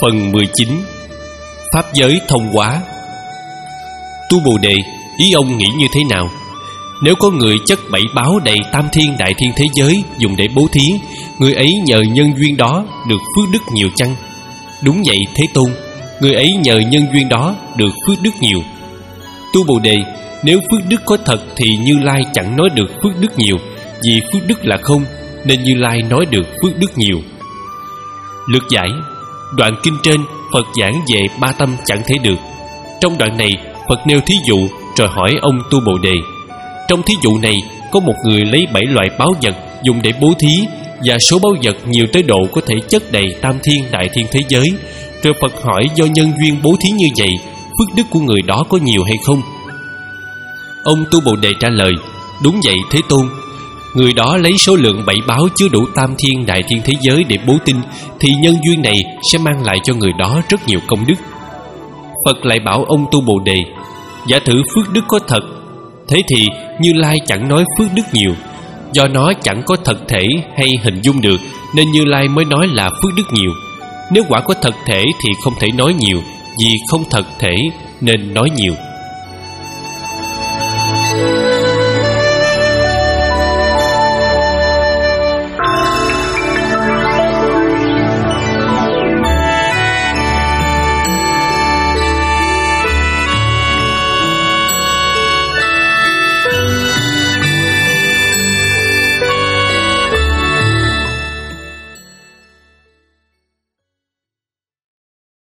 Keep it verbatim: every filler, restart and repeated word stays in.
Phần mười chín. Pháp giới thông hóa. Tu Bồ Đề, ý ông nghĩ như thế nào? Nếu có người chất bảy báo đầy tam thiên đại thiên thế giới dùng để bố thí, người ấy nhờ nhân duyên đó được phước đức nhiều chăng? Đúng vậy Thế Tôn, người ấy nhờ nhân duyên đó được phước đức nhiều. Tu Bồ Đề, nếu phước đức có thật thì Như Lai chẳng nói được phước đức nhiều, vì phước đức là không, nên Như Lai nói được phước đức nhiều. Lược giải. Đoạn kinh trên Phật giảng về ba tâm chẳng thể được. Trong đoạn này Phật nêu thí dụ rồi hỏi ông Tu Bồ Đề. Trong thí dụ này có một người lấy bảy loại báu vật dùng để bố thí, và số báu vật nhiều tới độ có thể chất đầy tam thiên đại thiên thế giới. Rồi Phật hỏi do nhân duyên bố thí như vậy, phước đức của người đó có nhiều hay không? Ông Tu Bồ Đề trả lời: đúng vậy Thế Tôn, người đó lấy số lượng bảy báo chứa đủ tam thiên đại thiên thế giới để bố tinh, thì nhân duyên này sẽ mang lại cho người đó rất nhiều công đức. Phật lại bảo ông Tu Bồ Đề: giả thử phước đức có thật, thế thì Như Lai chẳng nói phước đức nhiều. Do nó chẳng có thật thể hay hình dung được, nên Như Lai mới nói là phước đức nhiều. Nếu quả có thật thể thì không thể nói nhiều, vì không thật thể nên nói nhiều.